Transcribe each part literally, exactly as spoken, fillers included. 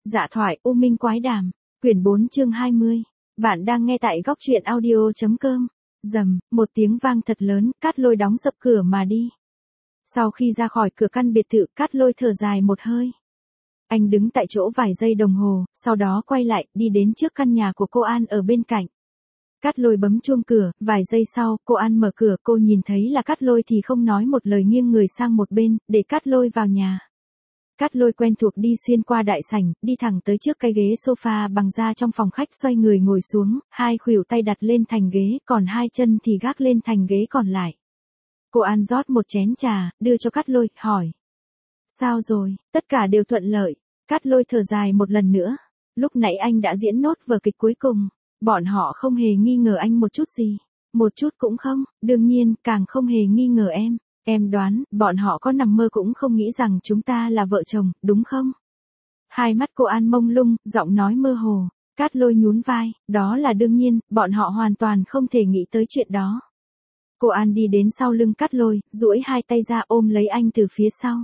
Dạ thoại U Minh Quái Đàm, quyển bốn chương hai mươi. Bạn đang nghe tại góc truyện audio chấm com. Rầm, một tiếng vang thật lớn, Cát Lôi đóng sập cửa mà đi. Sau khi ra khỏi cửa căn biệt thự, Cát Lôi thở dài một hơi. Anh đứng tại chỗ vài giây đồng hồ, sau đó quay lại, đi đến trước căn nhà của cô An ở bên cạnh. Cát Lôi bấm chuông cửa, vài giây sau, cô An mở cửa, cô nhìn thấy là Cát Lôi thì không nói một lời nghiêng người sang một bên, để Cát Lôi vào nhà. Cát Lôi quen thuộc đi xuyên qua đại sảnh, đi thẳng tới trước cái ghế sofa bằng da trong phòng khách, xoay người ngồi xuống, hai khuỷu tay đặt lên thành ghế, còn hai chân thì gác lên thành ghế còn lại. Cô An rót một chén trà, đưa cho Cát Lôi, hỏi. Sao rồi, tất cả đều thuận lợi. Cát Lôi thở dài một lần nữa. Lúc nãy anh đã diễn nốt vở kịch cuối cùng. Bọn họ không hề nghi ngờ anh một chút gì. Một chút cũng không, đương nhiên, càng không hề nghi ngờ em. Em đoán, bọn họ có nằm mơ cũng không nghĩ rằng chúng ta là vợ chồng, đúng không? Hai mắt cô An mông lung, giọng nói mơ hồ. Cát Lôi nhún vai, đó là đương nhiên, bọn họ hoàn toàn không thể nghĩ tới chuyện đó. Cô An đi đến sau lưng Cát Lôi, duỗi hai tay ra ôm lấy anh từ phía sau.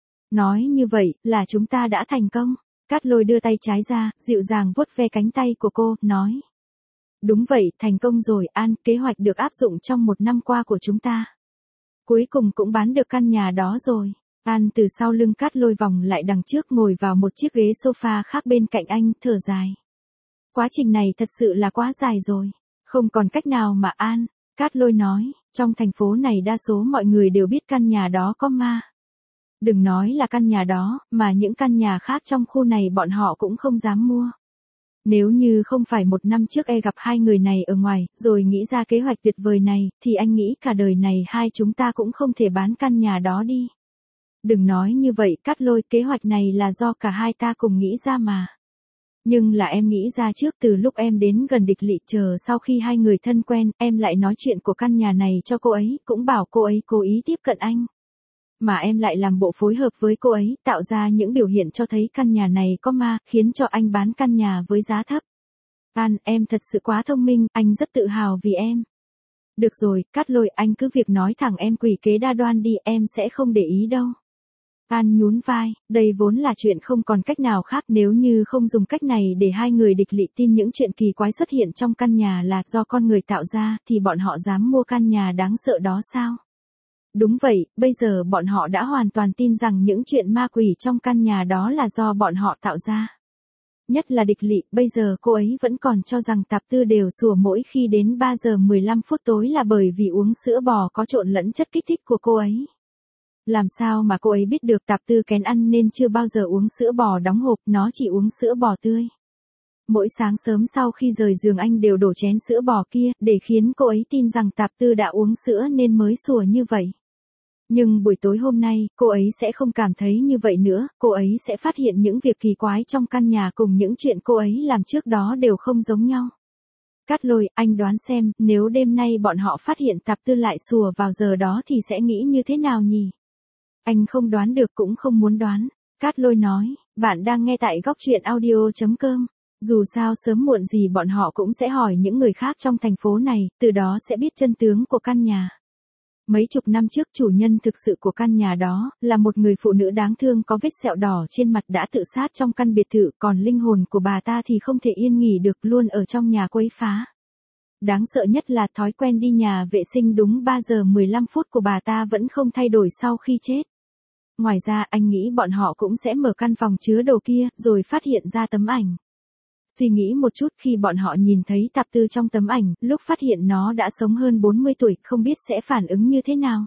Nói như vậy, là chúng ta đã thành công. Cát Lôi đưa tay trái ra, dịu dàng vuốt ve cánh tay của cô, nói. Đúng vậy, thành công rồi, An, kế hoạch được áp dụng trong một năm qua của chúng ta. Cuối cùng cũng bán được căn nhà đó rồi. An từ sau lưng Cát Lôi vòng lại đằng trước, ngồi vào một chiếc ghế sofa khác bên cạnh anh, thở dài. Quá trình này thật sự là quá dài rồi. Không còn cách nào mà An. Cát Lôi nói, trong thành phố này đa số mọi người đều biết căn nhà đó có ma. Đừng nói là căn nhà đó, mà những căn nhà khác trong khu này bọn họ cũng không dám mua. Nếu như không phải một năm trước e gặp hai người này ở ngoài, rồi nghĩ ra kế hoạch tuyệt vời này, thì anh nghĩ cả đời này hai chúng ta cũng không thể bán căn nhà đó đi. Đừng nói như vậy, Cát Lôi, kế hoạch này là do cả hai ta cùng nghĩ ra mà. Nhưng là em nghĩ ra trước, từ lúc em đến gần địch lỵ, chờ sau khi hai người thân quen, em lại nói chuyện của căn nhà này cho cô ấy, cũng bảo cô ấy cố ý tiếp cận anh. Mà em lại làm bộ phối hợp với cô ấy, tạo ra những biểu hiện cho thấy căn nhà này có ma, khiến cho anh bán căn nhà với giá thấp. An, em thật sự quá thông minh, anh rất tự hào vì em. Được rồi, Cát Lôi, anh cứ việc nói thẳng em quỷ kế đa đoan đi, em sẽ không để ý đâu. An nhún vai, đây vốn là chuyện không còn cách nào khác, nếu như không dùng cách này để hai người địch lỵ tin những chuyện kỳ quái xuất hiện trong căn nhà là do con người tạo ra, thì bọn họ dám mua căn nhà đáng sợ đó sao? Đúng vậy, bây giờ bọn họ đã hoàn toàn tin rằng những chuyện ma quỷ trong căn nhà đó là do bọn họ tạo ra. Nhất là địch lỵ, bây giờ cô ấy vẫn còn cho rằng Tạp Tư đều sủa mỗi khi đến ba giờ mười lăm phút tối là bởi vì uống sữa bò có trộn lẫn chất kích thích của cô ấy. Làm sao mà cô ấy biết được Tạp Tư kén ăn nên chưa bao giờ uống sữa bò đóng hộp, nó chỉ uống sữa bò tươi. Mỗi sáng sớm sau khi rời giường anh đều đổ chén sữa bò kia, để khiến cô ấy tin rằng Tạp Tư đã uống sữa nên mới sủa như vậy. Nhưng buổi tối hôm nay, cô ấy sẽ không cảm thấy như vậy nữa, cô ấy sẽ phát hiện những việc kỳ quái trong căn nhà cùng những chuyện cô ấy làm trước đó đều không giống nhau. Cát Lôi, anh đoán xem, nếu đêm nay bọn họ phát hiện Tạp Tư lại sủa vào giờ đó thì sẽ nghĩ như thế nào nhỉ? Anh không đoán được cũng không muốn đoán. Cát Lôi nói, bạn đang nghe tại góc truyện audio chấm com. Dù sao sớm muộn gì bọn họ cũng sẽ hỏi những người khác trong thành phố này, từ đó sẽ biết chân tướng của căn nhà. Mấy chục năm trước, chủ nhân thực sự của căn nhà đó, là một người phụ nữ đáng thương có vết sẹo đỏ trên mặt đã tự sát trong căn biệt thự, còn linh hồn của bà ta thì không thể yên nghỉ được, luôn ở trong nhà quấy phá. Đáng sợ nhất là thói quen đi nhà vệ sinh đúng ba giờ mười lăm phút của bà ta vẫn không thay đổi sau khi chết. Ngoài ra, anh nghĩ bọn họ cũng sẽ mở căn phòng chứa đồ kia, rồi phát hiện ra tấm ảnh. Suy nghĩ một chút, khi bọn họ nhìn thấy Tạp Tư trong tấm ảnh, lúc phát hiện nó đã sống hơn bốn mươi tuổi, không biết sẽ phản ứng như thế nào.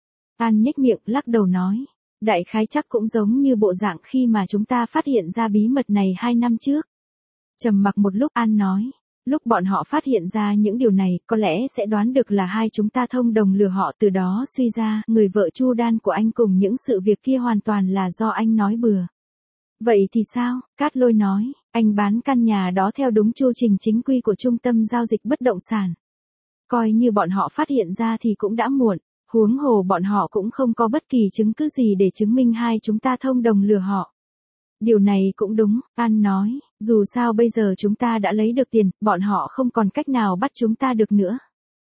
An nhếch miệng, lắc đầu nói. Đại khái chắc cũng giống như bộ dạng khi mà chúng ta phát hiện ra bí mật này hai năm trước. Trầm mặc một lúc, An nói. Lúc bọn họ phát hiện ra những điều này, có lẽ sẽ đoán được là hai chúng ta thông đồng lừa họ, từ đó suy ra, người vợ Chu Đan của anh cùng những sự việc kia hoàn toàn là do anh nói bừa. Vậy thì sao? Cát Lôi nói, anh bán căn nhà đó theo đúng chu trình chính quy của trung tâm giao dịch bất động sản. Coi như bọn họ phát hiện ra thì cũng đã muộn, huống hồ bọn họ cũng không có bất kỳ chứng cứ gì để chứng minh hai chúng ta thông đồng lừa họ. Điều này cũng đúng, An nói, dù sao bây giờ chúng ta đã lấy được tiền, bọn họ không còn cách nào bắt chúng ta được nữa.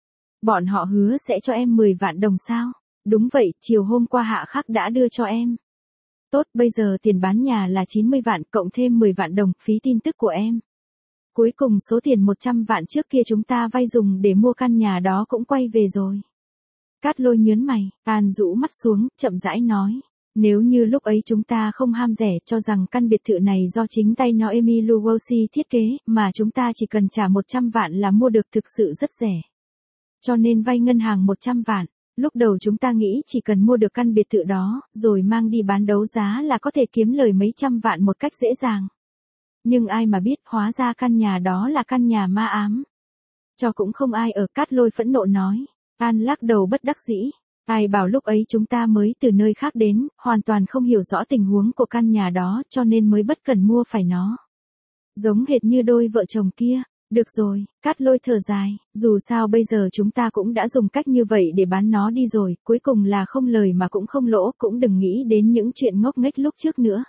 Bọn họ hứa sẽ cho em mười vạn đồng sao? Đúng vậy, chiều hôm qua Hạ Khắc đã đưa cho em. Tốt, bây giờ tiền bán nhà là chín mươi vạn, cộng thêm mười vạn đồng, phí tin tức của em. Cuối cùng số tiền một trăm vạn trước kia chúng ta vay dùng để mua căn nhà đó cũng quay về rồi. Cát Lôi nhớn mày, An rũ mắt xuống, chậm rãi nói. Nếu như lúc ấy chúng ta không ham rẻ, cho rằng căn biệt thự này do chính tay Noemi Lugosi thiết kế, mà chúng ta chỉ cần trả một trăm vạn là mua được, thực sự rất rẻ. Cho nên vay ngân hàng một trăm vạn. Lúc đầu chúng ta nghĩ chỉ cần mua được căn biệt thự đó, rồi mang đi bán đấu giá là có thể kiếm lời mấy trăm vạn một cách dễ dàng. Nhưng ai mà biết, hóa ra căn nhà đó là căn nhà ma ám. Cho cũng không ai ở, Cát Lôi phẫn nộ nói. An lắc đầu bất đắc dĩ. Ai bảo lúc ấy chúng ta mới từ nơi khác đến, hoàn toàn không hiểu rõ tình huống của căn nhà đó, cho nên mới bất cẩn mua phải nó. Giống hệt như đôi vợ chồng kia. Được rồi, Cát Lôi thở dài, dù sao bây giờ chúng ta cũng đã dùng cách như vậy để bán nó đi rồi, cuối cùng là không lời mà cũng không lỗ, cũng đừng nghĩ đến những chuyện ngốc nghếch lúc trước nữa.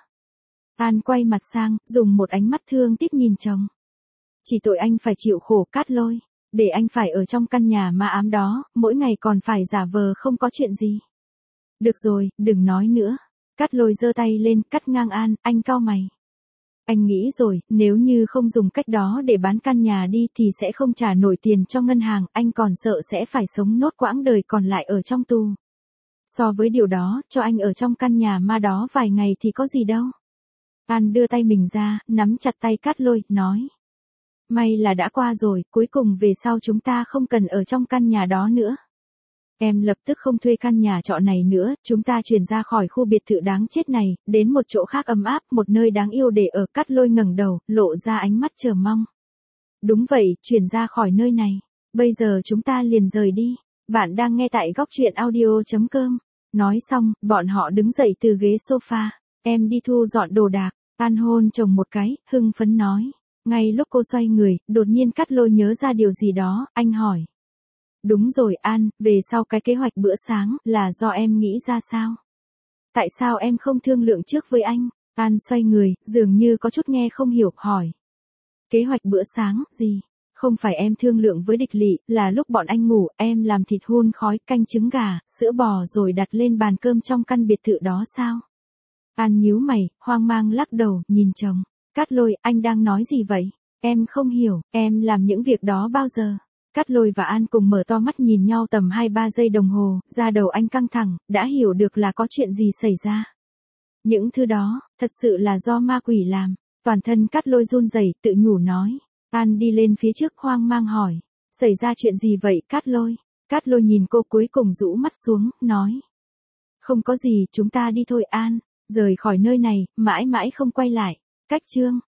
An quay mặt sang, dùng một ánh mắt thương tiếc nhìn chồng. Chỉ tội anh phải chịu khổ, Cát Lôi, để anh phải ở trong căn nhà ma ám đó, mỗi ngày còn phải giả vờ không có chuyện gì. Được rồi, đừng nói nữa. Cát Lôi giơ tay lên, cắt ngang An, anh cau mày. Anh nghĩ rồi, nếu như không dùng cách đó để bán căn nhà đi thì sẽ không trả nổi tiền cho ngân hàng, anh còn sợ sẽ phải sống nốt quãng đời còn lại ở trong tù. So với điều đó, cho anh ở trong căn nhà ma đó vài ngày thì có gì đâu. An đưa tay mình ra, nắm chặt tay Cát Lôi, nói. May là đã qua rồi, cuối cùng về sau chúng ta không cần ở trong căn nhà đó nữa. Em lập tức không thuê căn nhà trọ này nữa, chúng ta chuyển ra khỏi khu biệt thự đáng chết này, đến một chỗ khác ấm áp, một nơi đáng yêu để ở. Cát Lôi ngẩng đầu, lộ ra ánh mắt chờ mong. Đúng vậy, chuyển ra khỏi nơi này. Bây giờ chúng ta liền rời đi. Bạn đang nghe tại góc truyện audio chấm com. Nói xong, bọn họ đứng dậy từ ghế sofa. Em đi thu dọn đồ đạc. An hôn chồng một cái, hưng phấn nói. Ngay lúc cô xoay người, đột nhiên Cát Lôi nhớ ra điều gì đó, anh hỏi. Đúng rồi An, về sau cái kế hoạch bữa sáng, là do em nghĩ ra sao? Tại sao em không thương lượng trước với anh? An xoay người, dường như có chút nghe không hiểu, hỏi. Kế hoạch bữa sáng, gì? Không phải em thương lượng với địch lỵ, là lúc bọn anh ngủ, em làm thịt hun khói, canh trứng gà, sữa bò rồi đặt lên bàn cơm trong căn biệt thự đó sao? An nhíu mày, hoang mang lắc đầu, nhìn chồng. Cát Lôi, anh đang nói gì vậy? Em không hiểu, em làm những việc đó bao giờ? Cát Lôi và An cùng mở to mắt nhìn nhau tầm hai ba giây đồng hồ, da đầu anh căng thẳng, đã hiểu được là có chuyện gì xảy ra. Những thứ đó, thật sự là do ma quỷ làm. Toàn thân Cát Lôi run rẩy, tự nhủ nói. An đi lên phía trước hoang mang hỏi. Xảy ra chuyện gì vậy Cát Lôi? Cát Lôi nhìn cô cuối cùng rũ mắt xuống, nói. Không có gì, chúng ta đi thôi An. Rời khỏi nơi này, mãi mãi không quay lại. Cách chương.